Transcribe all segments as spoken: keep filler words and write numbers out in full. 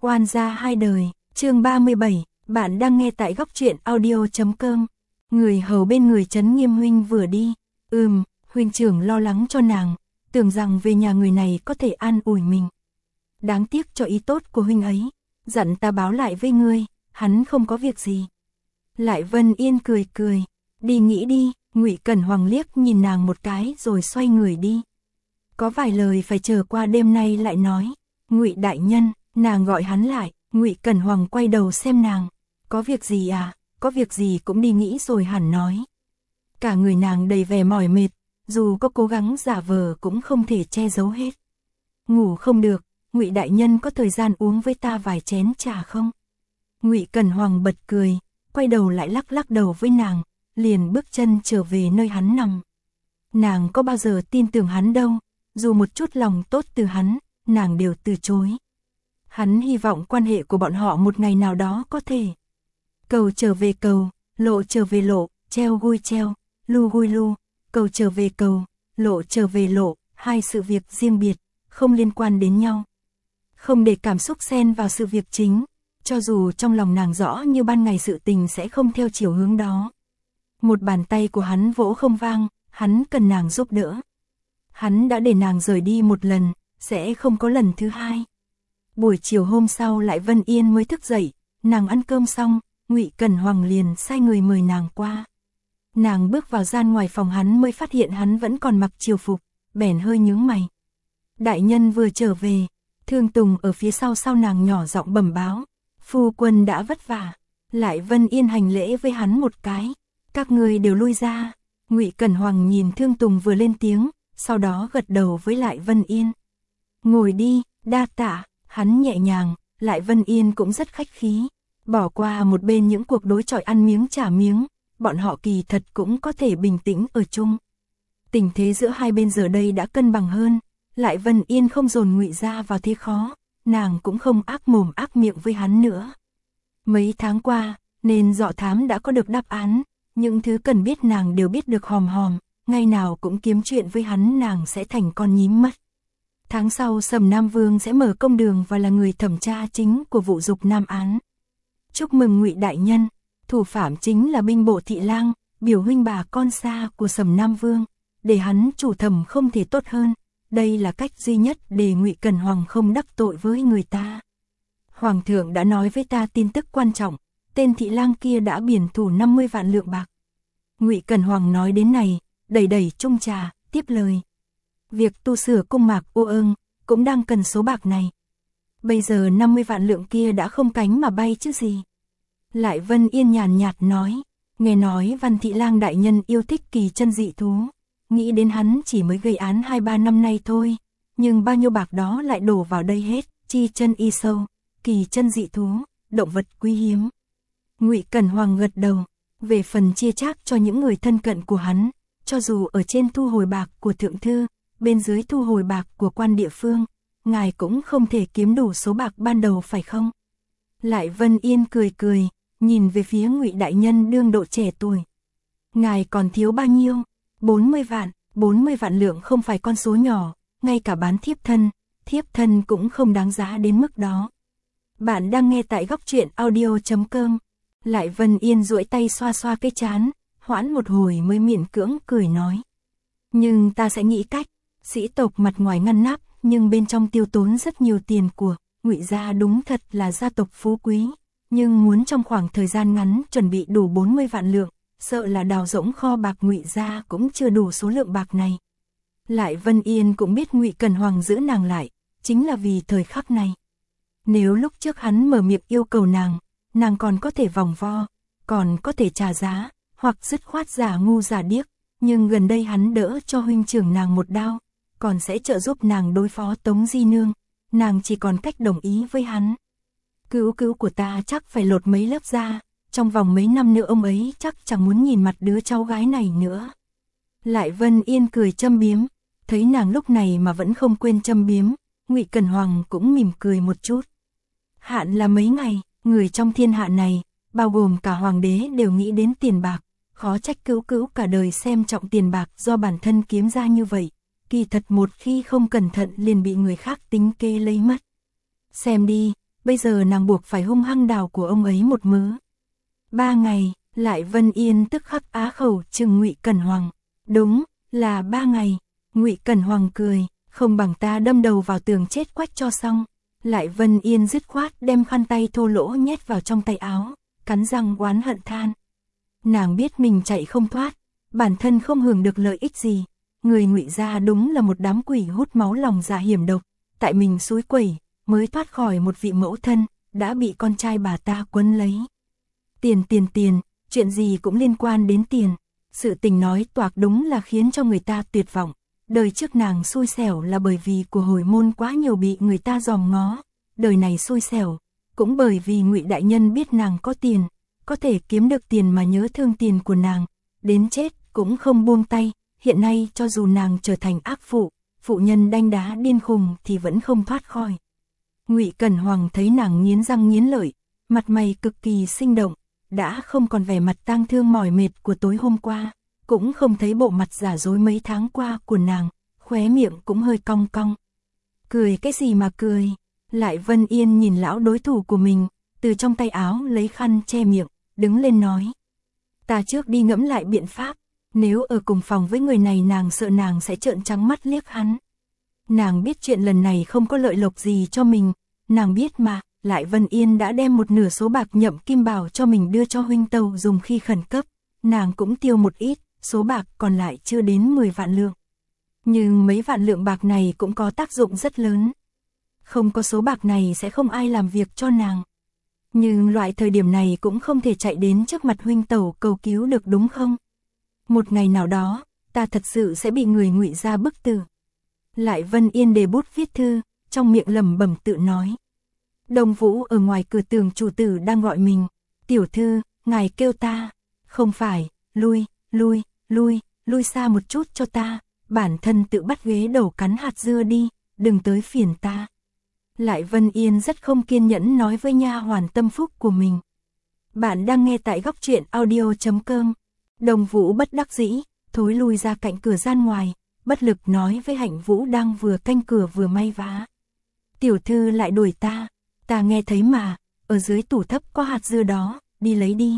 Oan gia hai đời, chương ba mươi bảy, bạn đang nghe tại góc truyện audio chấm com. Người hầu bên người Trấn Nghiêm huynh vừa đi, ừm, huynh trưởng lo lắng cho nàng, tưởng rằng về nhà người này có thể an ủi mình. Đáng tiếc cho ý tốt của huynh ấy, dặn ta báo lại với ngươi, hắn không có việc gì. Lại Vân Yên cười cười, đi nghĩ đi, Ngụy Cẩn Hoàng liếc nhìn nàng một cái rồi xoay người đi. Có vài lời phải chờ qua đêm nay lại nói. Ngụy đại nhân, nàng gọi hắn lại, Ngụy Cẩn Hoàng quay đầu xem nàng, có việc gì à, có việc gì cũng đi nghĩ rồi hẳn nói. Cả người nàng đầy vẻ mỏi mệt, dù có cố gắng giả vờ cũng không thể che giấu hết. Ngủ không được, Ngụy đại nhân có thời gian uống với ta vài chén trà không? Ngụy Cẩn Hoàng bật cười, quay đầu lại lắc lắc đầu với nàng, liền bước chân trở về nơi hắn nằm. Nàng có bao giờ tin tưởng hắn đâu, dù một chút lòng tốt từ hắn, nàng đều từ chối. Hắn hy vọng quan hệ của bọn họ một ngày nào đó có thể cầu trở về cầu, lộ trở về lộ, treo gui treo, lu gui lu, cầu trở về cầu, lộ trở về lộ, hai sự việc riêng biệt, không liên quan đến nhau. Không để cảm xúc xen vào sự việc chính, cho dù trong lòng nàng rõ như ban ngày sự tình sẽ không theo chiều hướng đó. Một bàn tay của hắn vỗ không vang, hắn cần nàng giúp đỡ. Hắn đã để nàng rời đi một lần, sẽ không có lần thứ hai. Buổi chiều hôm sau lại Vân Yên mới thức dậy, nàng ăn cơm xong, Ngụy Cẩn Hoàng liền sai người mời nàng qua. Nàng bước vào gian ngoài phòng hắn mới phát hiện hắn vẫn còn mặc triều phục, bèn hơi nhướng mày. Đại nhân vừa trở về, Thương Tùng ở phía sau sau nàng nhỏ giọng bẩm báo, phu quân đã vất vả. Lại Vân Yên hành lễ với hắn một cái, các người đều lui ra. Ngụy Cẩn Hoàng nhìn Thương Tùng vừa lên tiếng, sau đó gật đầu với Lại Vân Yên. Ngồi đi, đa tạ, hắn nhẹ nhàng, Lại Vân Yên cũng rất khách khí, bỏ qua một bên những cuộc đối chọi ăn miếng trả miếng, bọn họ kỳ thật cũng có thể bình tĩnh ở chung. Tình thế giữa hai bên giờ đây đã cân bằng hơn, Lại Vân Yên không dồn Ngụy gia vào thế khó, nàng cũng không ác mồm ác miệng với hắn nữa. Mấy tháng qua, nên dọ thám đã có được đáp án, những thứ cần biết nàng đều biết được hòm hòm, ngày nào cũng kiếm chuyện với hắn nàng sẽ thành con nhím mất. Tháng sau Sầm Nam Vương sẽ mở công đường và là người thẩm tra chính của vụ dục nam án. Chúc mừng Ngụy đại nhân, thủ phạm chính là binh bộ thị lang, biểu huynh bà con xa của Sầm Nam Vương, để hắn chủ thẩm không thể tốt hơn, đây là cách duy nhất để Ngụy Cẩn Hoàng không đắc tội với người ta. Hoàng thượng đã nói với ta tin tức quan trọng, tên thị lang kia đã biển thủ năm mươi vạn lượng bạc. Ngụy Cẩn Hoàng nói đến này, đẩy đẩy chung trà, tiếp lời. Việc tu sửa cung mạc ô ương cũng đang cần số bạc này. Bây giờ năm mươi vạn lượng kia đã không cánh mà bay chứ gì. Lại Vân Yên nhàn nhạt nói, nghe nói Văn thị lang đại nhân yêu thích kỳ chân dị thú, nghĩ đến hắn chỉ mới gây án hai ba năm nay thôi, nhưng bao nhiêu bạc đó lại đổ vào đây hết, chi chân y sâu, kỳ chân dị thú, động vật quý hiếm. Ngụy Cẩn Hoàng gật đầu, về phần chia chác cho những người thân cận của hắn, cho dù ở trên thu hồi bạc của thượng thư, bên dưới thu hồi bạc của quan địa phương, ngài cũng không thể kiếm đủ số bạc ban đầu phải không? Lại Vân Yên cười cười, nhìn về phía Ngụy đại nhân đương độ trẻ tuổi. Ngài còn thiếu bao nhiêu? bốn mươi vạn, bốn mươi vạn lượng không phải con số nhỏ, ngay cả bán thiếp thân, thiếp thân cũng không đáng giá đến mức đó. Bạn đang nghe tại góc truyện audio chấm com. Lại Vân Yên duỗi tay xoa xoa cái trán, hoãn một hồi mới miễn cưỡng cười nói. Nhưng ta sẽ nghĩ cách, sĩ tộc mặt ngoài ngăn nắp, nhưng bên trong tiêu tốn rất nhiều tiền của, Ngụy gia đúng thật là gia tộc phú quý, nhưng muốn trong khoảng thời gian ngắn chuẩn bị đủ bốn mươi vạn lượng, sợ là đào rỗng kho bạc Ngụy gia cũng chưa đủ số lượng bạc này. Lại Vân Yên cũng biết Ngụy Cẩn Hoàng giữ nàng lại, chính là vì thời khắc này. Nếu lúc trước hắn mở miệng yêu cầu nàng, nàng còn có thể vòng vo, còn có thể trả giá, hoặc dứt khoát giả ngu giả điếc, nhưng gần đây hắn đỡ cho huynh trưởng nàng một đao, còn sẽ trợ giúp nàng đối phó Tống Di Nương, nàng chỉ còn cách đồng ý với hắn. Cứu cứu của ta chắc phải lột mấy lớp da, trong vòng mấy năm nữa ông ấy chắc chẳng muốn nhìn mặt đứa cháu gái này nữa. Lại Vân Yên cười châm biếm, thấy nàng lúc này mà vẫn không quên châm biếm, Ngụy Cẩn Hoàng cũng mỉm cười một chút. Hạn là mấy ngày, người trong thiên hạ này, bao gồm cả hoàng đế đều nghĩ đến tiền bạc, khó trách cứu cứu cả đời xem trọng tiền bạc do bản thân kiếm ra như vậy, kỳ thật một khi không cẩn thận liền bị người khác tính kê lấy mất. Xem đi, bây giờ nàng buộc phải hung hăng đào của ông ấy một mớ. Ba ngày, Lại Vân Yên tức khắc á khẩu trừng Ngụy Cẩn Hoàng. Đúng, là ba ngày. Ngụy Cẩn Hoàng cười, không bằng ta đâm đầu vào tường chết quách cho xong. Lại Vân Yên dứt khoát đem khăn tay thô lỗ nhét vào trong tay áo, cắn răng oán hận than. Nàng biết mình chạy không thoát, bản thân không hưởng được lợi ích gì. Người Ngụy gia đúng là một đám quỷ hút máu lòng dạ hiểm độc, tại mình xúi quẩy, mới thoát khỏi một vị mẫu thân, đã bị con trai bà ta quấn lấy. Tiền tiền tiền, chuyện gì cũng liên quan đến tiền. Sự tình nói toạc đúng là khiến cho người ta tuyệt vọng. Đời trước nàng xui xẻo là bởi vì của hồi môn quá nhiều bị người ta dòm ngó. Đời này xui xẻo, cũng bởi vì Ngụy đại nhân biết nàng có tiền, có thể kiếm được tiền mà nhớ thương tiền của nàng, đến chết cũng không buông tay. Hiện nay cho dù nàng trở thành ác phụ, phụ nhân đanh đá điên khùng thì vẫn không thoát khỏi. Ngụy Cẩn Hoàng thấy nàng nghiến răng nghiến lợi, mặt mày cực kỳ sinh động, đã không còn vẻ mặt tang thương mỏi mệt của tối hôm qua, cũng không thấy bộ mặt giả dối mấy tháng qua của nàng, khóe miệng cũng hơi cong cong. Cười cái gì mà cười? Lại Vân Yên nhìn lão đối thủ của mình, từ trong tay áo lấy khăn che miệng, đứng lên nói. Ta trước đi ngẫm lại biện pháp, nếu ở cùng phòng với người này nàng sợ nàng sẽ trợn trắng mắt liếc hắn. Nàng biết chuyện lần này không có lợi lộc gì cho mình, nàng biết mà. Lại Vân Yên đã đem một nửa số bạc Nhậm Kim Bảo cho mình đưa cho huynh tàu dùng khi khẩn cấp, nàng cũng tiêu một ít, số bạc còn lại chưa đến mười vạn lượng. Nhưng mấy vạn lượng bạc này cũng có tác dụng rất lớn. Không có số bạc này sẽ không ai làm việc cho nàng. Nhưng loại thời điểm này cũng không thể chạy đến trước mặt huynh tàu cầu cứu được đúng không? Một ngày nào đó, ta thật sự sẽ bị người Ngụy gia bức tử. Lại Vân Yên đề bút viết thư, trong miệng lẩm bẩm tự nói. Đông Vũ ở ngoài cửa tường chủ tử đang gọi mình. Tiểu thư, ngài kêu ta. Không phải, lui, lui, lui, lui xa một chút cho ta. Bản thân tự bắt ghế đầu cắn hạt dưa đi, đừng tới phiền ta. Lại Vân Yên rất không kiên nhẫn nói với nha hoàn tâm phúc của mình. Bạn đang nghe tại góc truyện audio chấm com. Đông Vũ bất đắc dĩ, thối lui ra cạnh cửa gian ngoài, bất lực nói với Hạnh Vũ đang vừa canh cửa vừa may vá. Tiểu thư lại đuổi ta. Ta nghe thấy mà, ở dưới tủ thấp có hạt dưa đó, đi lấy đi.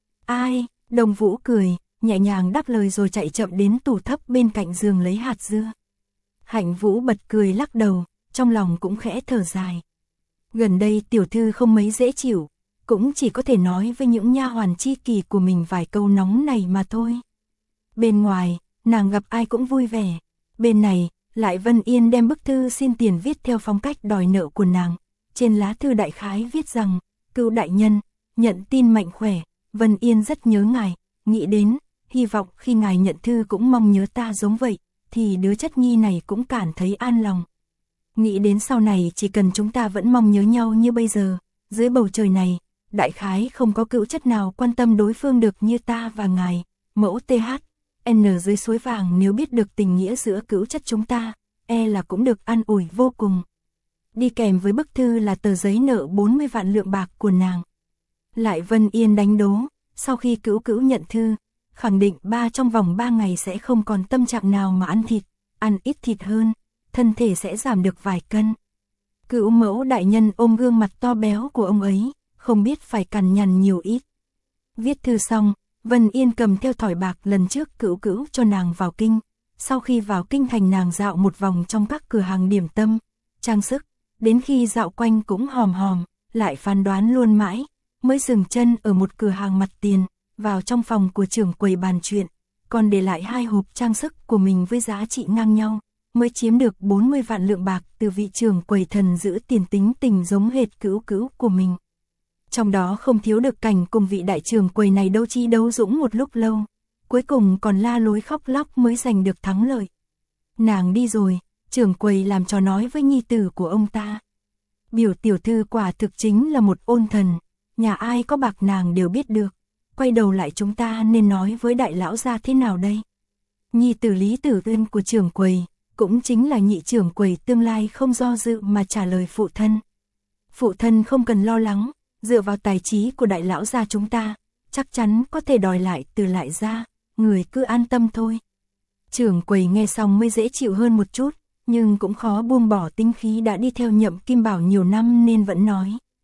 Ai? Đông Vũ cười, nhẹ nhàng đáp lời rồi chạy chậm đến tủ thấp bên cạnh giường lấy hạt dưa. Hạnh Vũ bật cười lắc đầu, trong lòng cũng khẽ thở dài. Gần đây tiểu thư không mấy dễ chịu, cũng chỉ có thể nói với những nha hoàn chi kỷ của mình vài câu nóng này mà thôi. Bên ngoài, nàng gặp ai cũng vui vẻ. Bên này, Lại Vân Yên đem bức thư xin tiền viết theo phong cách đòi nợ của nàng. Trên lá thư đại khái viết rằng, cựu đại nhân, nhận tin mạnh khỏe, Vân Yên rất nhớ ngài, nghĩ đến, hy vọng khi ngài nhận thư cũng mong nhớ ta giống vậy, thì đứa chất nhi này cũng cảm thấy an lòng. Nghĩ đến sau này chỉ cần chúng ta vẫn mong nhớ nhau như bây giờ, dưới bầu trời này, đại khái không có cựu chất nào quan tâm đối phương được như ta và ngài, mẫu tê hát, N dưới suối vàng nếu biết được tình nghĩa giữa cựu chất chúng ta, e là cũng được an ủi vô cùng. Đi kèm với bức thư là tờ giấy nợ bốn mươi vạn lượng bạc của nàng. Lại Vân Yên đánh đố, sau khi cữu cữu nhận thư, khẳng định ba trong vòng ba ngày sẽ không còn tâm trạng nào mà ăn thịt, ăn ít thịt hơn, thân thể sẽ giảm được vài cân. Cữu mẫu đại nhân ôm gương mặt to béo của ông ấy, không biết phải cằn nhằn nhiều ít. Viết thư xong, Vân Yên cầm theo thỏi bạc lần trước cữu cữu cho nàng vào kinh. Sau khi vào kinh thành nàng dạo một vòng trong các cửa hàng điểm tâm, trang sức, đến khi dạo quanh cũng hòm hòm, lại phán đoán luôn mãi, mới dừng chân ở một cửa hàng mặt tiền, vào trong phòng của trưởng quầy bàn chuyện, còn để lại hai hộp trang sức của mình với giá trị ngang nhau, mới chiếm được bốn mươi vạn lượng bạc từ vị trưởng quầy thần giữ tiền tính tình giống hệt cữu cữu của mình. Trong đó không thiếu được cảnh cùng vị đại trưởng quầy này đấu trí đấu dũng một lúc lâu, cuối cùng còn la lối khóc lóc mới giành được thắng lợi. Nàng đi rồi, trưởng quầy làm trò nói với nhi tử của ông ta. Biểu tiểu thư quả thực chính là một ôn thần, nhà ai có bạc nàng đều biết được, quay đầu lại chúng ta nên nói với đại lão gia thế nào đây? Nhi tử Lý Tử Ân của trưởng quầy, cũng chính là nhị trưởng quầy tương lai không do dự mà trả lời phụ thân. Phụ thân không cần lo lắng, dựa vào tài trí của đại lão gia chúng ta, chắc chắn có thể đòi lại từ lại gia, người cứ an tâm thôi. Trưởng quầy nghe xong mới dễ chịu hơn một chút, nhưng cũng khó buông bỏ tính khí đã đi theo Nhậm Kim Bảo nhiều năm nên vẫn nói.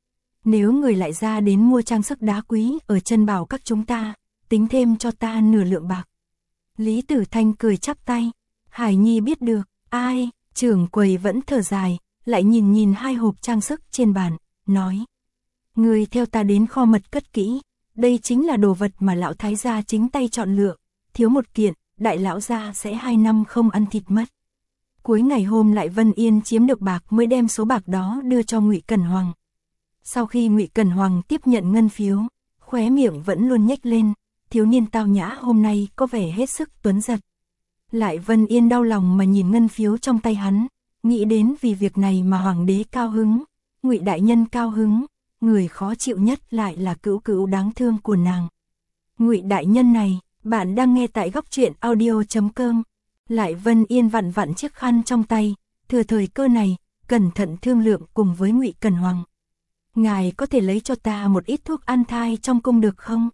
Nếu người lại ra đến mua trang sức đá quý ở chân bảo các chúng ta, tính thêm cho ta nửa lượng bạc. Lý Tử Thanh cười chắp tay. Hải Nhi biết được, ai, trưởng quầy vẫn thở dài, lại nhìn nhìn hai hộp trang sức trên bàn, nói. Người theo ta đến kho mật cất kỹ, đây chính là đồ vật mà lão thái gia chính tay chọn lựa, thiếu một kiện, đại lão gia sẽ hai năm không ăn thịt mất. Cuối ngày hôm lại Vân Yên chiếm được bạc mới đem số bạc đó đưa cho Ngụy Cẩn Hoàng. Sau khi Ngụy Cẩn Hoàng tiếp nhận ngân phiếu, khóe miệng vẫn luôn nhếch lên, thiếu niên tao nhã hôm nay có vẻ hết sức tuấn giật. Lại Vân Yên đau lòng mà nhìn ngân phiếu trong tay hắn, nghĩ đến vì việc này mà hoàng đế cao hứng, Ngụy đại nhân cao hứng, người khó chịu nhất lại là cữu cữu đáng thương của nàng. Ngụy đại nhân này, bạn đang nghe tại góc truyện audio chấm com. Lại Vân Yên vặn vặn chiếc khăn trong tay, thừa thời cơ này, cẩn thận thương lượng cùng với Ngụy Cẩn Hoàng. Ngài có thể lấy cho ta một ít thuốc an thai trong cung được không?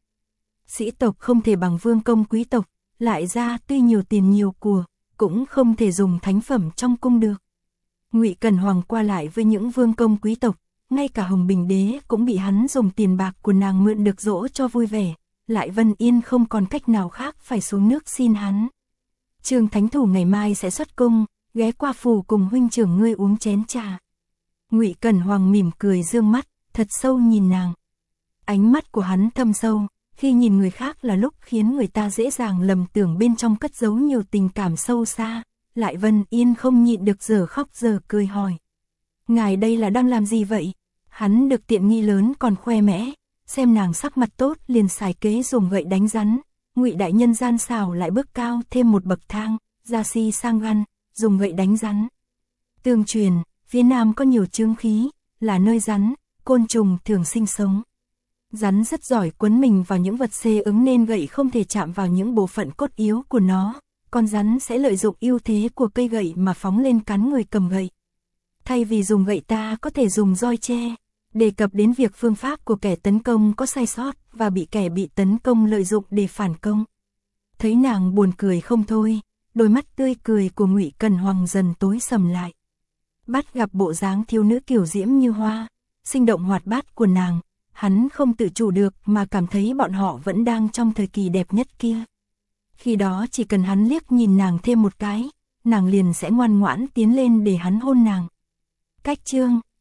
Sĩ tộc không thể bằng vương công quý tộc, lại ra tuy nhiều tiền nhiều của, cũng không thể dùng thánh phẩm trong cung được. Ngụy Cẩn Hoàng qua lại với những vương công quý tộc, ngay cả Hồng Bình Đế cũng bị hắn dùng tiền bạc của nàng mượn được dỗ cho vui vẻ, lại Vân Yên không còn cách nào khác phải xuống nước xin hắn. Trương Thánh Thủ ngày mai sẽ xuất cung, ghé qua phủ cùng huynh trưởng ngươi uống chén trà. Ngụy Cẩn Hoàng mỉm cười dương mắt, thật sâu nhìn nàng. Ánh mắt của hắn thâm sâu, khi nhìn người khác là lúc khiến người ta dễ dàng lầm tưởng bên trong cất giấu nhiều tình cảm sâu xa. Lại Vân Yên không nhịn được giờ khóc giờ cười hỏi. Ngài đây là đang làm gì vậy? Hắn được tiện nghi lớn còn khoe mẽ, xem nàng sắc mặt tốt liền xài kế dùng gậy đánh rắn. Ngụy đại nhân gian xảo lại bước cao thêm một bậc thang, ra si sang ngăn, dùng gậy đánh rắn. Tương truyền, phía Nam có nhiều chương khí, là nơi rắn, côn trùng thường sinh sống. Rắn rất giỏi quấn mình vào những vật xê ứng nên gậy không thể chạm vào những bộ phận cốt yếu của nó. Con rắn sẽ lợi dụng ưu thế của cây gậy mà phóng lên cắn người cầm gậy. Thay vì dùng gậy ta có thể dùng roi tre. Đề cập đến việc phương pháp của kẻ tấn công có sai sót và bị kẻ bị tấn công lợi dụng để phản công. Thấy nàng buồn cười không thôi, đôi mắt tươi cười của Ngụy Cẩn Hoàng dần tối sầm lại. Bắt gặp bộ dáng thiếu nữ kiều diễm như hoa, sinh động hoạt bát của nàng, hắn không tự chủ được mà cảm thấy bọn họ vẫn đang trong thời kỳ đẹp nhất kia. Khi đó chỉ cần hắn liếc nhìn nàng thêm một cái, nàng liền sẽ ngoan ngoãn tiến lên để hắn hôn nàng. Cách chương